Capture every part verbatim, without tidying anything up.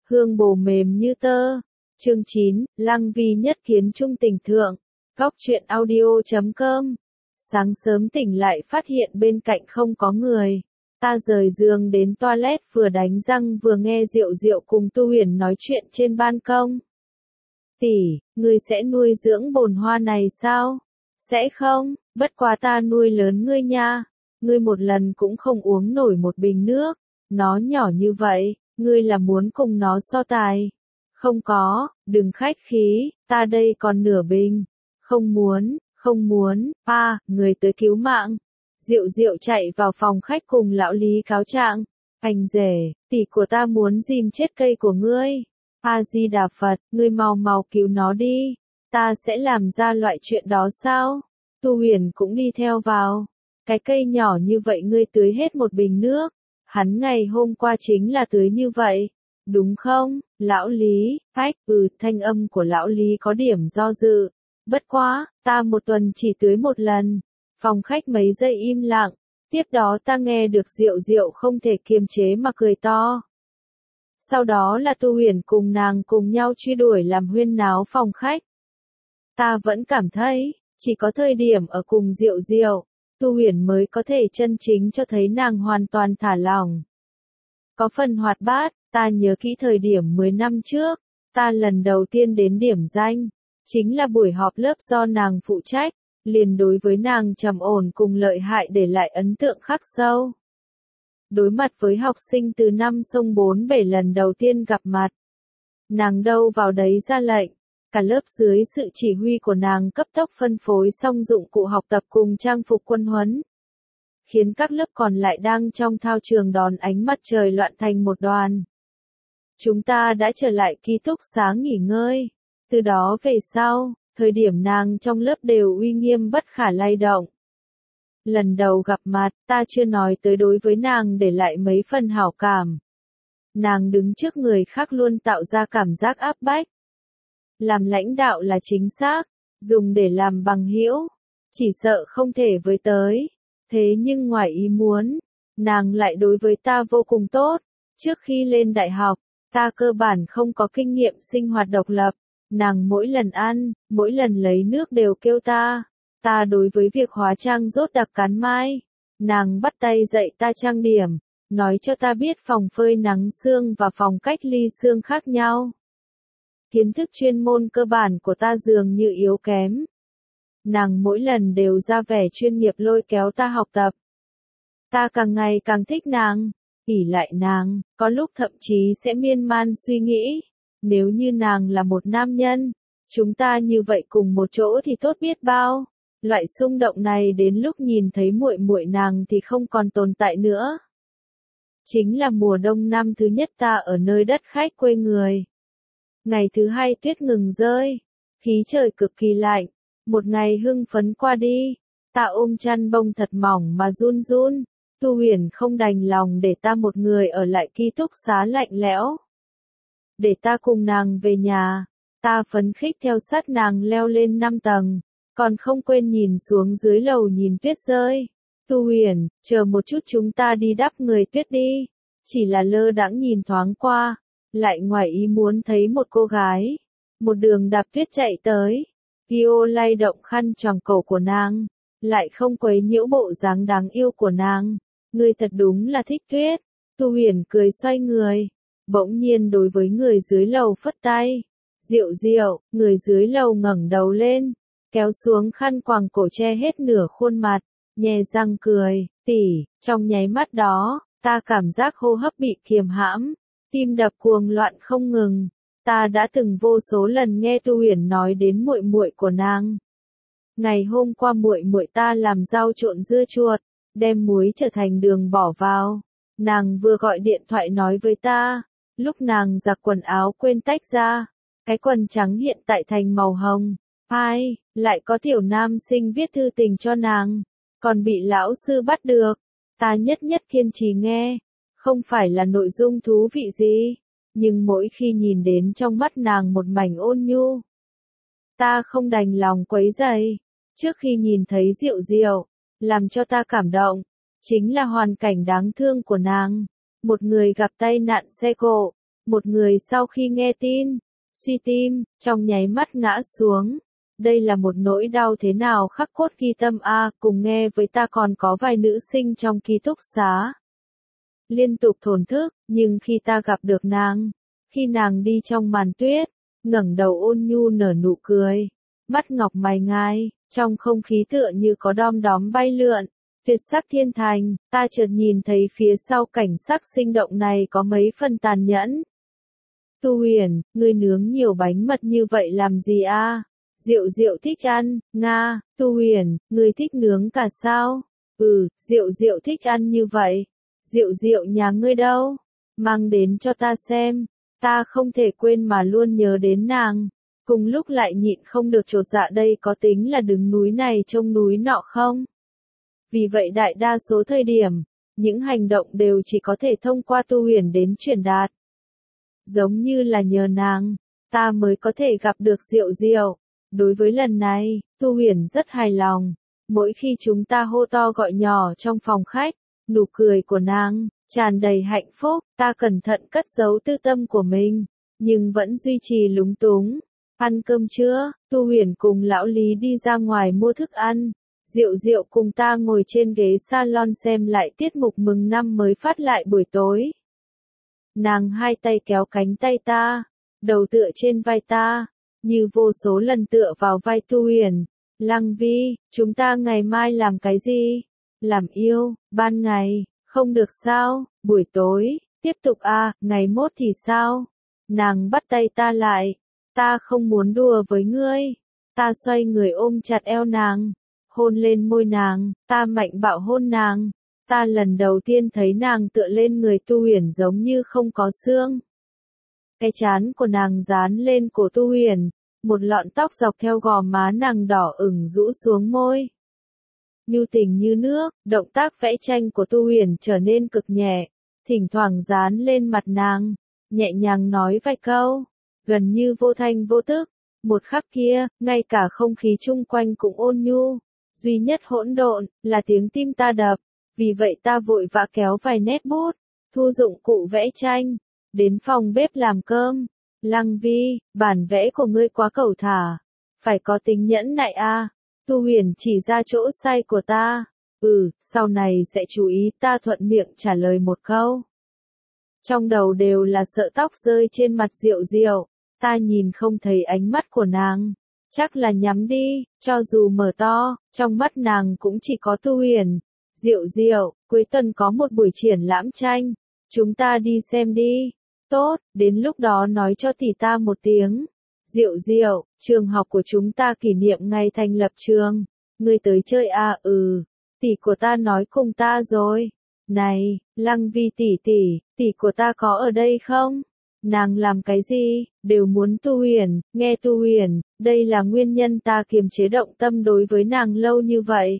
hương bồ mềm như tơ. Chương chín, Lăng Vi nhất kiến trung tình thượng. Góc truyện audio chấm com. Sáng sớm tỉnh lại phát hiện bên cạnh không có người. Ta rời giường đến toilet vừa đánh răng vừa nghe Diệu Diệu cùng Tu Huyền nói chuyện trên ban công. Tỷ, ngươi sẽ nuôi dưỡng bồn hoa này sao? Sẽ không, bất quá ta nuôi lớn ngươi nha. Ngươi một lần cũng không uống nổi một bình nước. Nó nhỏ như vậy, ngươi là muốn cùng nó so tài. Không có, đừng khách khí, ta đây còn nửa bình. Không muốn, không muốn, pa, người tới cứu mạng. Diệu Diệu chạy vào phòng khách cùng lão Lý cáo trạng. Anh rể, tỷ của ta muốn dìm chết cây của ngươi. A Di Đà Phật, ngươi mau mau cứu nó đi. Ta sẽ làm ra loại chuyện đó sao? Tu Huyền cũng đi theo vào. Cái cây nhỏ như vậy ngươi tưới hết một bình nước. Hắn ngày hôm qua chính là tưới như vậy. Đúng không, lão Lý? Phách, ừ, thanh âm của lão Lý có điểm do dự. Bất quá, ta một tuần chỉ tưới một lần. Phòng khách mấy giây im lặng. Tiếp đó ta nghe được Diệu Diệu không thể kiềm chế mà cười to. Sau đó là Tu Huyền cùng nàng cùng nhau truy đuổi làm huyên náo phòng khách. Ta vẫn cảm thấy, chỉ có thời điểm ở cùng Diệu Diệu, Tu Huyền mới có thể chân chính cho thấy nàng hoàn toàn thả lỏng. Có phần hoạt bát, ta nhớ kỹ thời điểm mười năm trước, ta lần đầu tiên đến điểm danh, chính là buổi họp lớp do nàng phụ trách, liền đối với nàng trầm ổn cùng lợi hại để lại ấn tượng khắc sâu. Đối mặt với học sinh từ năm sông bốn bể lần đầu tiên gặp mặt, nàng đâu vào đấy ra lệnh, cả lớp dưới sự chỉ huy của nàng cấp tốc phân phối xong dụng cụ học tập cùng trang phục quân huấn, khiến các lớp còn lại đang trong thao trường đón ánh mặt trời loạn thành một đoàn. Chúng ta đã trở lại ký túc xá nghỉ ngơi. Từ đó về sau, thời điểm nàng trong lớp đều uy nghiêm bất khả lay động. Lần đầu gặp mặt, ta chưa nói tới đối với nàng để lại mấy phần hảo cảm. Nàng đứng trước người khác luôn tạo ra cảm giác áp bách. Làm lãnh đạo là chính xác, dùng để làm bằng hữu, chỉ sợ không thể với tới. Thế nhưng ngoài ý muốn, nàng lại đối với ta vô cùng tốt. Trước khi lên đại học, ta cơ bản không có kinh nghiệm sinh hoạt độc lập. Nàng mỗi lần ăn, mỗi lần lấy nước đều kêu ta. Ta đối với việc hóa trang rốt đặc cán mai. Nàng bắt tay dạy ta trang điểm, nói cho ta biết phòng phơi nắng sương và phòng cách ly sương khác nhau. Kiến thức chuyên môn cơ bản của ta dường như yếu kém. Nàng mỗi lần đều ra vẻ chuyên nghiệp lôi kéo ta học tập. Ta càng ngày càng thích nàng, ỷ lại nàng, có lúc thậm chí sẽ miên man suy nghĩ. Nếu như nàng là một nam nhân, chúng ta như vậy cùng một chỗ thì tốt biết bao. Loại xung động này đến lúc nhìn thấy muội muội nàng thì không còn tồn tại nữa. Chính là mùa đông năm thứ nhất ta ở nơi đất khách quê người. Ngày thứ hai tuyết ngừng rơi, khí trời cực kỳ lạnh, một ngày hưng phấn qua đi, ta ôm chăn bông thật mỏng mà run run. Tu Huyền không đành lòng để ta một người ở lại ký túc xá lạnh lẽo. Để ta cùng nàng về nhà, ta phấn khích theo sát nàng leo lên năm tầng, còn không quên nhìn xuống dưới lầu nhìn tuyết rơi. Tu Huyền, chờ một chút chúng ta đi đắp người tuyết đi. Chỉ là lơ đãng nhìn thoáng qua, lại ngoài ý muốn thấy một cô gái, một đường đạp tuyết chạy tới. Kyo lay động khăn choàng cổ của nàng, lại không quấy nhiễu bộ dáng đáng yêu của nàng. Ngươi thật đúng là thích tuyết. Tu Huyền cười xoay người, bỗng nhiên đối với người dưới lầu phất tay. Diệu Diệu, người dưới lầu ngẩng đầu lên, kéo xuống khăn quàng cổ che hết nửa khuôn mặt, nhe răng cười. Tỷ, trong nháy mắt đó, ta cảm giác hô hấp bị kiềm hãm, tim đập cuồng loạn không ngừng. Ta đã từng vô số lần nghe Tu Huyền nói đến muội muội của nàng. Ngày hôm qua muội muội ta làm rau trộn dưa chuột, đem muối trở thành đường bỏ vào. Nàng vừa gọi điện thoại nói với ta, lúc nàng giặt quần áo quên tách ra, cái quần trắng hiện tại thành màu hồng. Ai, lại có tiểu nam sinh viết thư tình cho nàng, còn bị lão sư bắt được. Ta nhất nhất kiên trì nghe, không phải là nội dung thú vị gì, nhưng mỗi khi nhìn đến trong mắt nàng một mảnh ôn nhu, ta không đành lòng quấy rầy. Trước khi nhìn thấy Diệu Diệu, làm cho ta cảm động, chính là hoàn cảnh đáng thương của nàng. Một người gặp tai nạn xe cộ, Một người sau khi nghe tin, suy tim, trong nháy mắt ngã xuống. Đây là một nỗi đau thế nào khắc cốt ghi tâm a, cùng nghe với ta còn có vài nữ sinh trong ký túc xá. Liên tục thổn thức, nhưng khi ta gặp được nàng, khi nàng đi trong màn tuyết, ngẩng đầu ôn nhu nở nụ cười, mắt ngọc mày ngai, trong không khí tựa như có đom đóm bay lượn, tuyệt sắc thiên thành, ta chợt nhìn thấy phía sau cảnh sắc sinh động này có mấy phần tàn nhẫn. Tu Huyền, ngươi nướng nhiều bánh mật như vậy làm gì a? Diệu Diệu thích ăn, nga, Tu Huyền, ngươi thích nướng cả sao? Ừ, Diệu Diệu thích ăn như vậy. Diệu Diệu nhà ngươi đâu? Mang đến cho ta xem. Ta không thể quên mà luôn nhớ đến nàng. Cùng lúc lại nhịn không được chột dạ, đây có tính là đứng núi này trông núi nọ không? Vì vậy đại đa số thời điểm, những hành động đều chỉ có thể thông qua Tu Huyền đến truyền đạt. Giống như là nhờ nàng, ta mới có thể gặp được Diệu Diệu. Đối với lần này, Tu Huyền rất hài lòng. Mỗi khi chúng ta hô to gọi nhỏ trong phòng khách, nụ cười của nàng tràn đầy hạnh phúc, ta cẩn thận cất giấu tư tâm của mình, nhưng vẫn duy trì lúng túng. Ăn cơm chưa? Tu Huyền cùng lão Lý đi ra ngoài mua thức ăn. Diệu Diệu cùng ta ngồi trên ghế salon xem lại tiết mục mừng năm mới phát lại buổi tối. Nàng hai tay kéo cánh tay ta, đầu tựa trên vai ta, như vô số lần tựa vào vai Tu Huyền. Lăng Vi, chúng ta ngày mai làm cái gì? Làm yêu, ban ngày, không được sao? Buổi tối, tiếp tục à, ngày mốt thì sao? Nàng bắt tay ta lại, ta không muốn đùa với ngươi. Ta xoay người ôm chặt eo nàng, hôn lên môi nàng, ta mạnh bạo hôn nàng. Ta lần đầu tiên thấy nàng tựa lên người Tu Huyền giống như không có xương. Cái trán của nàng dán lên cổ Tu Huyền, một lọn tóc dọc theo gò má nàng đỏ ửng rũ xuống môi. Nhu tình như nước, động tác vẽ tranh của Tu Huyền trở nên cực nhẹ, thỉnh thoảng dán lên mặt nàng, nhẹ nhàng nói vài câu, gần như vô thanh vô tức. Một khắc kia, ngay cả không khí chung quanh cũng ôn nhu, duy nhất hỗn độn là tiếng tim ta đập. Vì vậy ta vội vã kéo vài nét bút, thu dụng cụ vẽ tranh, đến phòng bếp làm cơm. Lăng Vi, bản vẽ của ngươi quá cẩu thả, phải có tính nhẫn nại a. Tu Huyền chỉ ra chỗ sai của ta. Ừ, sau này sẽ chú ý, ta thuận miệng trả lời một câu. Trong đầu đều là sợ tóc rơi trên mặt Diệu Diệu, ta nhìn không thấy ánh mắt của nàng, chắc là nhắm đi, cho dù mở to, trong mắt nàng cũng chỉ có Tu Huyền. Diệu Diệu, cuối tuần có một buổi triển lãm tranh, chúng ta đi xem đi. Tốt, đến lúc đó nói cho tỷ ta một tiếng. Diệu Diệu, trường học của chúng ta kỷ niệm ngày thành lập trường. Ngươi tới chơi à? Ừ, tỷ của ta nói cùng ta rồi. Này, Lăng Vi tỷ tỷ, tỷ của ta có ở đây không? Nàng làm cái gì, đều muốn Tu Huyền, nghe Tu Huyền, đây là nguyên nhân ta kiềm chế động tâm đối với nàng lâu như vậy.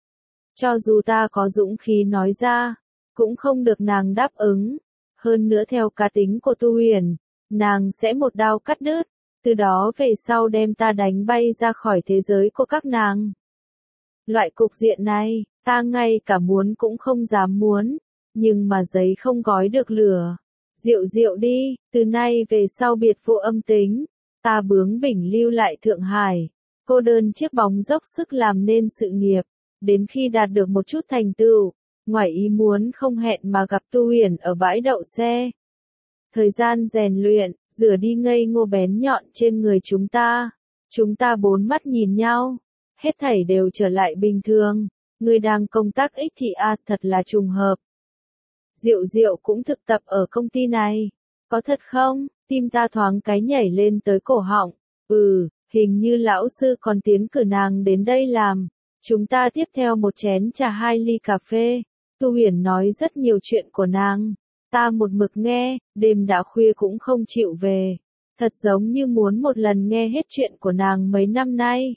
Cho dù ta có dũng khí nói ra, cũng không được nàng đáp ứng. Hơn nữa theo cá tính của Tu Huyền, nàng sẽ một đao cắt đứt, từ đó về sau đem ta đánh bay ra khỏi thế giới của các nàng. Loại cục diện này, ta ngay cả muốn cũng không dám muốn, nhưng mà giấy không gói được lửa. Diệu Diệu đi, từ nay về sau biệt phụ âm tính, ta bướng bỉnh lưu lại Thượng Hải, cô đơn chiếc bóng dốc sức làm nên sự nghiệp, đến khi đạt được một chút thành tựu, ngoài ý muốn không hẹn mà gặp Tu Huyền ở bãi đậu xe. Thời gian rèn luyện, rửa đi ngây ngô bén nhọn trên người chúng ta. Chúng ta bốn mắt nhìn nhau, hết thảy đều trở lại bình thường. Người đang công tác ích thị a, thật là trùng hợp. Diệu Diệu cũng thực tập ở công ty này. Có thật không? Tim ta thoáng cái nhảy lên tới cổ họng. Ừ, hình như lão sư còn tiến cử nàng đến đây làm. Chúng ta tiếp theo một chén trà hai ly cà phê. Tu Huyền nói rất nhiều chuyện của nàng. Ta một mực nghe, đêm đã khuya cũng không chịu về. Thật giống như muốn một lần nghe hết chuyện của nàng mấy năm nay.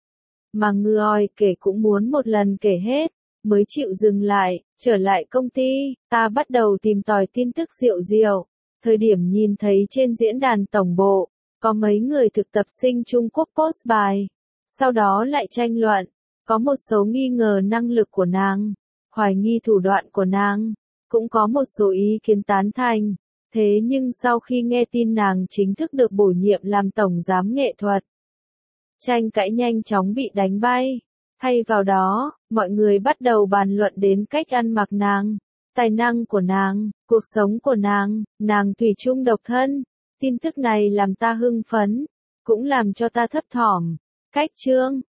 Mà ngư oi kể cũng muốn một lần kể hết, mới chịu dừng lại, trở lại công ty, ta bắt đầu tìm tòi tin tức Diệu Diệu. Thời điểm nhìn thấy trên diễn đàn tổng bộ, có mấy người thực tập sinh Trung Quốc post bài. Sau đó lại tranh luận, có một số nghi ngờ năng lực của nàng, hoài nghi thủ đoạn của nàng, cũng có một số ý kiến tán thành. Thế nhưng sau khi nghe tin nàng chính thức được bổ nhiệm làm tổng giám nghệ thuật, tranh cãi nhanh chóng bị đánh bay. Thay vào đó, mọi người bắt đầu bàn luận đến cách ăn mặc nàng, tài năng của nàng, cuộc sống của nàng, nàng thủy chung độc thân. Tin tức này làm ta hưng phấn, cũng làm cho ta thấp thỏm. Cách chương